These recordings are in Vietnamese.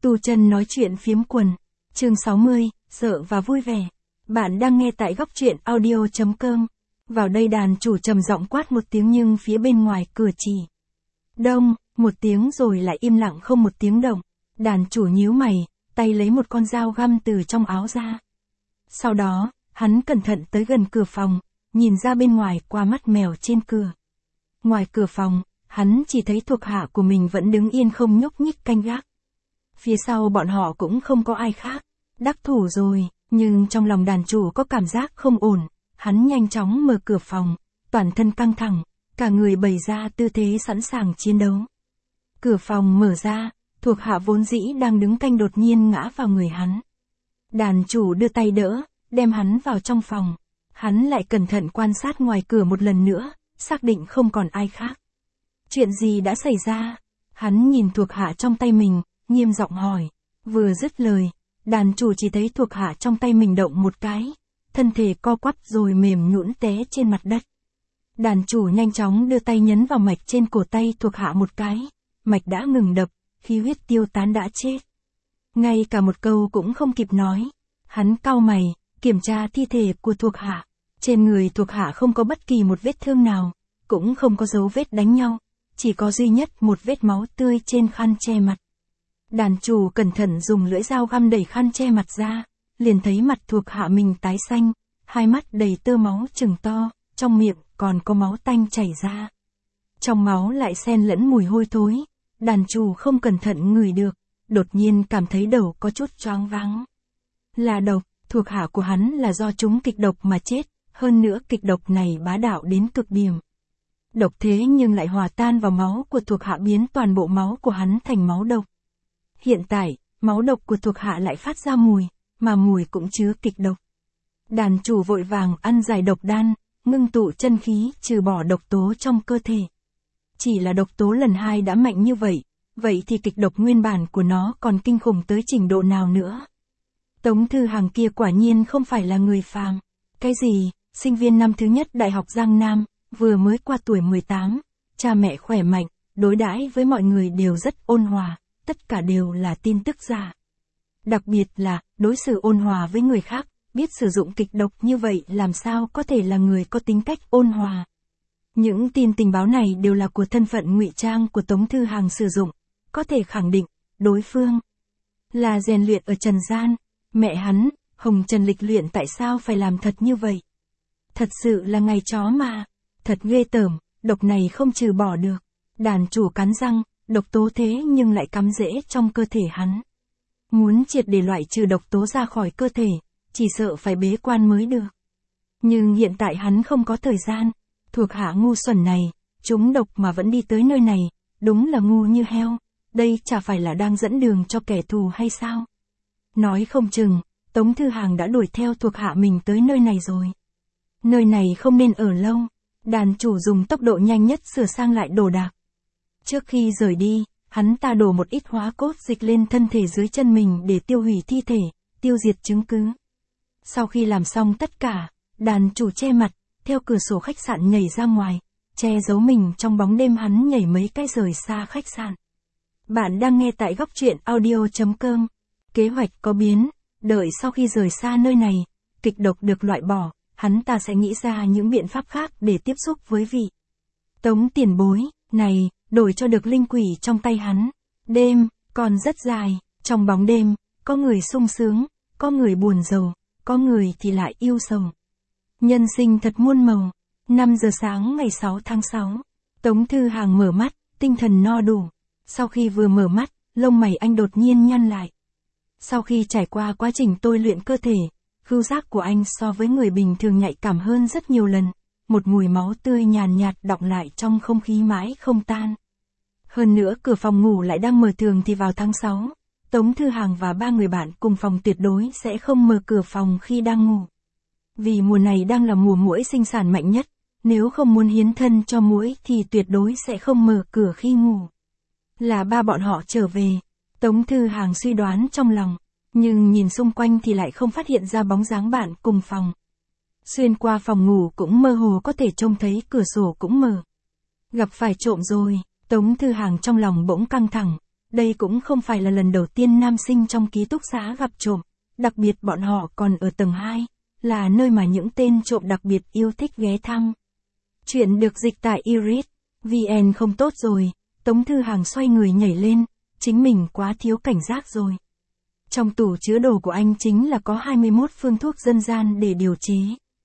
Tu Chân nói chuyện phiếm quần. Chương 60, sợ và vui vẻ. Bạn đang nghe tại góc truyện audio.com. Vào đây đàn chủ trầm giọng quát một tiếng nhưng phía bên ngoài cửa chỉ. Đông, một tiếng rồi lại im lặng không một tiếng động. Đàn chủ nhíu mày, tay lấy một con dao găm từ trong áo ra. Sau đó, hắn cẩn thận tới gần cửa phòng, nhìn ra bên ngoài qua mắt mèo trên cửa. Ngoài cửa phòng, hắn chỉ thấy thuộc hạ của mình vẫn đứng yên không nhúc nhích canh gác. Phía sau bọn họ cũng không có ai khác. Đắc thủ rồi, nhưng trong lòng đàn chủ có cảm giác không ổn. Hắn nhanh chóng mở cửa phòng, toàn thân căng thẳng, cả người bày ra tư thế sẵn sàng chiến đấu. Cửa phòng mở ra, thuộc hạ vốn dĩ đang đứng canh đột nhiên ngã vào người hắn. Đàn chủ đưa tay đỡ, đem hắn vào trong phòng. Hắn lại cẩn thận quan sát ngoài cửa một lần nữa, xác định không còn ai khác. Chuyện gì đã xảy ra? Hắn nhìn thuộc hạ trong tay mình, nghiêm giọng hỏi. Vừa dứt lời, đàn chủ chỉ thấy thuộc hạ trong tay mình động một cái, thân thể co quắp rồi mềm nhũn té trên mặt đất. Đàn chủ nhanh chóng đưa tay nhấn vào mạch trên cổ tay thuộc hạ một cái, mạch đã ngừng đập, khí huyết tiêu tán đã chết. Ngay cả một câu cũng không kịp nói. Hắn cau mày, kiểm tra thi thể của thuộc hạ. Trên người thuộc hạ không có bất kỳ một vết thương nào, cũng không có dấu vết đánh nhau, chỉ có duy nhất một vết máu tươi trên khăn che mặt. Đàn chủ cẩn thận dùng lưỡi dao găm đẩy khăn che mặt ra, liền thấy mặt thuộc hạ mình tái xanh, hai mắt đầy tơ máu trừng to, trong miệng còn có máu tanh chảy ra. Trong máu lại xen lẫn mùi hôi thối, đàn chủ không cẩn thận ngửi được, đột nhiên cảm thấy đầu có chút choáng váng. Là độc, thuộc hạ của hắn là do trúng kịch độc mà chết, hơn nữa kịch độc này bá đạo đến cực điểm. Độc thế nhưng lại hòa tan vào máu của thuộc hạ biến toàn bộ máu của hắn thành máu độc. Hiện tại, máu độc của thuộc hạ lại phát ra mùi, mà mùi cũng chứa kịch độc. Đàn chủ vội vàng ăn giải độc đan, ngưng tụ chân khí trừ bỏ độc tố trong cơ thể. Chỉ là độc tố lần 2 đã mạnh như vậy thì kịch độc nguyên bản của nó còn kinh khủng tới trình độ nào nữa. Tống Thư Hằng kia quả nhiên không phải là người phàm. Cái gì, sinh viên năm thứ nhất Đại học Giang Nam, vừa mới qua tuổi 18, cha mẹ khỏe mạnh, đối đãi với mọi người đều rất ôn hòa, tất cả đều là tin tức giả. Đặc biệt là, đối xử ôn hòa với người khác, biết sử dụng kịch độc như vậy làm sao có thể là người có tính cách ôn hòa. Những tin tình báo này đều là của thân phận ngụy trang của Tống Thư Hằng sử dụng, có thể khẳng định, đối phương là rèn luyện ở trần gian. Mẹ hắn, Hồng Trần lịch luyện tại sao phải làm thật như vậy? Thật sự là ngày chó mà, thật ghê tởm, độc này không trừ bỏ được. Đàn chủ cắn răng, độc tố thế nhưng lại cắm rễ trong cơ thể hắn. Muốn triệt để loại trừ độc tố ra khỏi cơ thể, chỉ sợ phải bế quan mới được. Nhưng hiện tại hắn không có thời gian, thuộc hạ ngu xuẩn này, chúng độc mà vẫn đi tới nơi này, đúng là ngu như heo, đây chả phải là đang dẫn đường cho kẻ thù hay sao? Nói không chừng, Tống Thư Hằng đã đuổi theo thuộc hạ mình tới nơi này rồi. Nơi này không nên ở lâu, đàn chủ dùng tốc độ nhanh nhất sửa sang lại đồ đạc. Trước khi rời đi, hắn ta đổ một ít hóa cốt dịch lên thân thể dưới chân mình để tiêu hủy thi thể, tiêu diệt chứng cứ. Sau khi làm xong tất cả, đàn chủ che mặt, theo cửa sổ khách sạn nhảy ra ngoài, che giấu mình trong bóng đêm. Hắn nhảy mấy cái rời xa khách sạn. Bạn đang nghe tại góc truyện audio.com. Kế hoạch có biến, đợi sau khi rời xa nơi này, kịch độc được loại bỏ, hắn ta sẽ nghĩ ra những biện pháp khác để tiếp xúc với vị Tống tiền bối này, đổi cho được linh quỷ trong tay hắn. Đêm còn rất dài, trong bóng đêm, có người sung sướng, có người buồn rầu, có người thì lại yêu sầu. Nhân sinh thật muôn màu. 5 giờ sáng ngày 6 tháng 6, Tống Thư Hằng mở mắt, tinh thần no đủ. Sau khi vừa mở mắt, lông mày anh đột nhiên nhăn lại. Sau khi trải qua quá trình tôi luyện cơ thể, khứu giác của anh so với người bình thường nhạy cảm hơn rất nhiều lần. Một mùi máu tươi nhàn nhạt đọng lại trong không khí mãi không tan. Hơn nữa cửa phòng ngủ lại đang mở, thường thì vào tháng 6, Tống Thư Hằng và 3 người bạn cùng phòng tuyệt đối sẽ không mở cửa phòng khi đang ngủ. Vì mùa này đang là mùa muỗi sinh sản mạnh nhất, nếu không muốn hiến thân cho muỗi thì tuyệt đối sẽ không mở cửa khi ngủ. Là ba bọn họ trở về, Tống Thư Hằng suy đoán trong lòng, nhưng nhìn xung quanh thì lại không phát hiện ra bóng dáng bạn cùng phòng. Xuyên qua phòng ngủ cũng mơ hồ có thể trông thấy cửa sổ cũng mở. Gặp phải trộm rồi, Tống Thư Hằng trong lòng bỗng căng thẳng, Đây cũng không phải là lần đầu tiên nam sinh trong ký túc xá gặp trộm, đặc biệt bọn họ còn ở tầng 2, là nơi mà những tên trộm đặc biệt yêu thích ghé thăm. Chuyện được dịch tại iris VN không tốt rồi, Tống Thư Hàng xoay người nhảy lên, chính mình quá thiếu cảnh giác rồi. Trong tủ chứa đồ của anh chính là có 21 phương thuốc dân gian để điều chế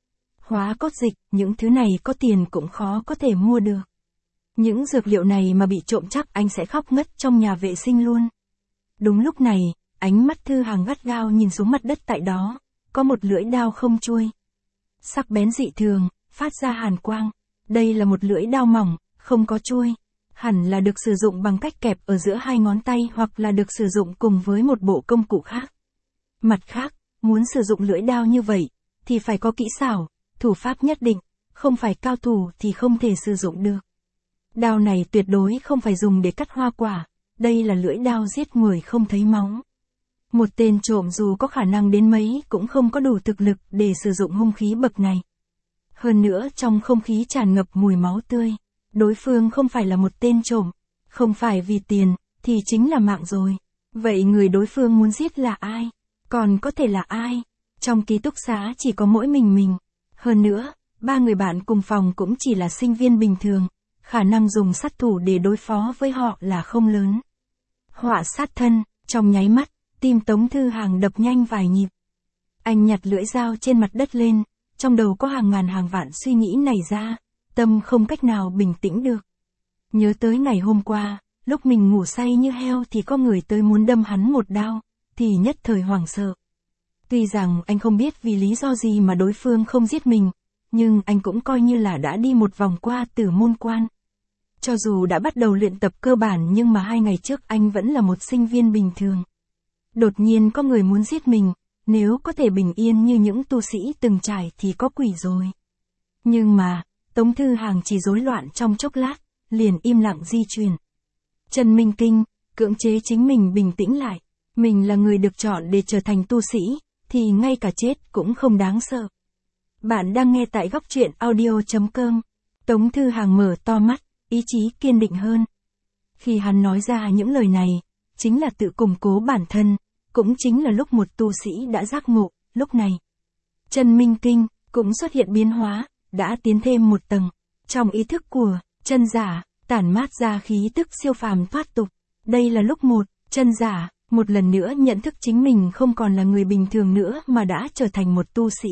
hóa cốt dịch, những thứ này có tiền cũng khó có thể mua được. Những dược liệu này mà bị trộm chắc anh sẽ khóc ngất trong nhà vệ sinh luôn. Đúng lúc này, ánh mắt Thư Hàng gắt gao nhìn xuống mặt đất tại đó, có một lưỡi đao không chuôi. Sắc bén dị thường, phát ra hàn quang. Đây là một lưỡi đao mỏng, không có chuôi. Hẳn là được sử dụng bằng cách kẹp ở giữa hai ngón tay hoặc là được sử dụng cùng với một bộ công cụ khác. Mặt khác, muốn sử dụng lưỡi đao như vậy, thì phải có kỹ xảo, thủ pháp nhất định, không phải cao thủ thì không thể sử dụng được. Đao này tuyệt đối không phải dùng để cắt hoa quả, đây là lưỡi đao giết người không thấy máu. Một tên trộm dù có khả năng đến mấy cũng không có đủ thực lực để sử dụng hung khí bậc này. Hơn nữa trong không khí tràn ngập mùi máu tươi, đối phương không phải là một tên trộm, không phải vì tiền, thì chính là mạng rồi. Vậy người đối phương muốn giết là ai? Còn có thể là ai? Trong ký túc xá chỉ có mỗi mình. Hơn nữa, 3 người bạn cùng phòng cũng chỉ là sinh viên bình thường, khả năng dùng sát thủ để đối phó với họ là không lớn. Họa sát thân, trong nháy mắt, tim Tống Thư Hàng đập nhanh vài nhịp. Anh nhặt lưỡi dao trên mặt đất lên, trong đầu có hàng ngàn hàng vạn suy nghĩ nảy ra, tâm không cách nào bình tĩnh được. Nhớ tới ngày hôm qua, lúc mình ngủ say như heo thì có người tới muốn đâm hắn một đao, thì nhất thời hoảng sợ. Tuy rằng anh không biết vì lý do gì mà đối phương không giết mình, nhưng anh cũng coi như là đã đi một vòng qua Tử Môn Quan. Cho dù đã bắt đầu luyện tập cơ bản nhưng mà 2 ngày trước anh vẫn là một sinh viên bình thường. Đột nhiên có người muốn giết mình, nếu có thể bình yên như những tu sĩ từng trải thì có quỷ rồi. Nhưng mà, Tống Thư Hàng chỉ rối loạn trong chốc lát, liền im lặng di chuyển. Trần Minh Kinh, cưỡng chế chính mình bình tĩnh lại. Mình là người được chọn để trở thành tu sĩ, thì ngay cả chết cũng không đáng sợ. Bạn đang nghe tại góc truyện audio.com. Tống Thư Hàng mở to mắt, ý chí kiên định hơn. Khi hắn nói ra những lời này, chính là tự củng cố bản thân, cũng chính là lúc một tu sĩ đã giác ngộ, lúc này. Trần Minh Kinh cũng xuất hiện biến hóa, đã tiến thêm một tầng. Trong ý thức của chân giả, tản mát ra khí tức siêu phàm thoát tục. Đây là lúc chân giả, một lần nữa nhận thức chính mình không còn là người bình thường nữa mà đã trở thành một tu sĩ.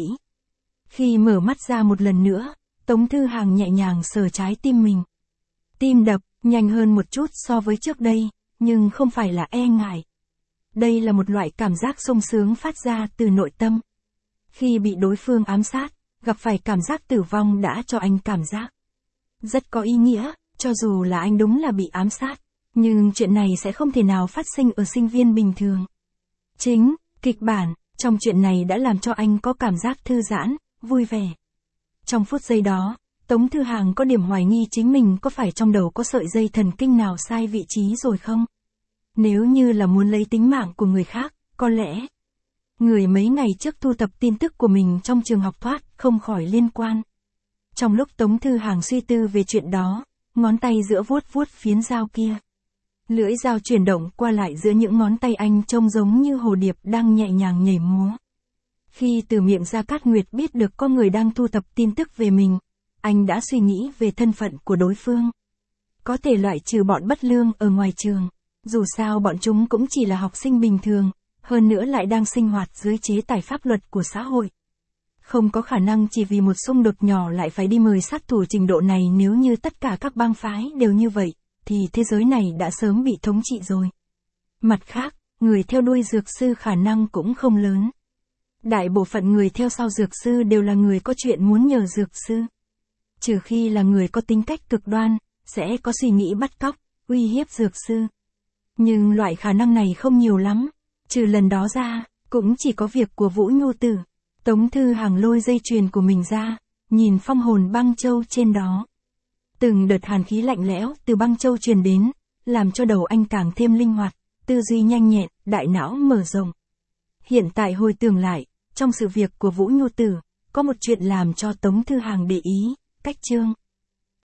Khi mở mắt ra một lần nữa, Tống Thư Hàng nhẹ nhàng sờ trái tim mình. Tim đập, nhanh hơn một chút so với trước đây, nhưng không phải là e ngại. Đây là một loại cảm giác sung sướng phát ra từ nội tâm. Khi bị đối phương ám sát, gặp phải cảm giác tử vong đã cho anh cảm giác rất có ý nghĩa, cho dù là anh đúng là bị ám sát, nhưng chuyện này sẽ không thể nào phát sinh ở sinh viên bình thường. Chính, kịch bản, trong chuyện này đã làm cho anh có cảm giác thư giãn, vui vẻ. Trong phút giây đó, Tống Thư Hàng có điểm hoài nghi chính mình có phải trong đầu có sợi dây thần kinh nào sai vị trí rồi không? Nếu như là muốn lấy tính mạng của người khác, có lẽ người mấy ngày trước thu thập tin tức của mình trong trường học thoát không khỏi liên quan. Trong lúc Tống Thư Hàng suy tư về chuyện đó, ngón tay giữa vuốt phiến dao kia. Lưỡi dao chuyển động qua lại giữa những ngón tay anh trông giống như hồ điệp đang nhẹ nhàng nhảy múa. Khi từ miệng Gia Cát Nguyệt biết được có người đang thu thập tin tức về mình, anh đã suy nghĩ về thân phận của đối phương. Có thể loại trừ bọn bất lương ở ngoài trường, dù sao bọn chúng cũng chỉ là học sinh bình thường, hơn nữa lại đang sinh hoạt dưới chế tài pháp luật của xã hội. Không có khả năng chỉ vì một xung đột nhỏ lại phải đi mời sát thủ trình độ này, nếu như tất cả các bang phái đều như vậy, thì thế giới này đã sớm bị thống trị rồi. Mặt khác, người theo đuôi dược sư khả năng cũng không lớn. Đại bộ phận người theo sau dược sư đều là người có chuyện muốn nhờ dược sư. Trừ khi là người có tính cách cực đoan, sẽ có suy nghĩ bắt cóc, uy hiếp dược sư. Nhưng loại khả năng này không nhiều lắm. Trừ lần đó ra, cũng chỉ có việc của Vũ Nhu Tử. Tống Thư Hàng lôi dây chuyền của mình ra, nhìn phong hồn băng châu trên đó. Từng đợt hàn khí lạnh lẽo từ băng châu truyền đến, làm cho đầu anh càng thêm linh hoạt, tư duy nhanh nhẹn, đại não mở rộng. Hiện tại hồi tưởng lại, trong sự việc của Vũ Nhu Tử, có một chuyện làm cho Tống Thư Hàng để ý, cách chương.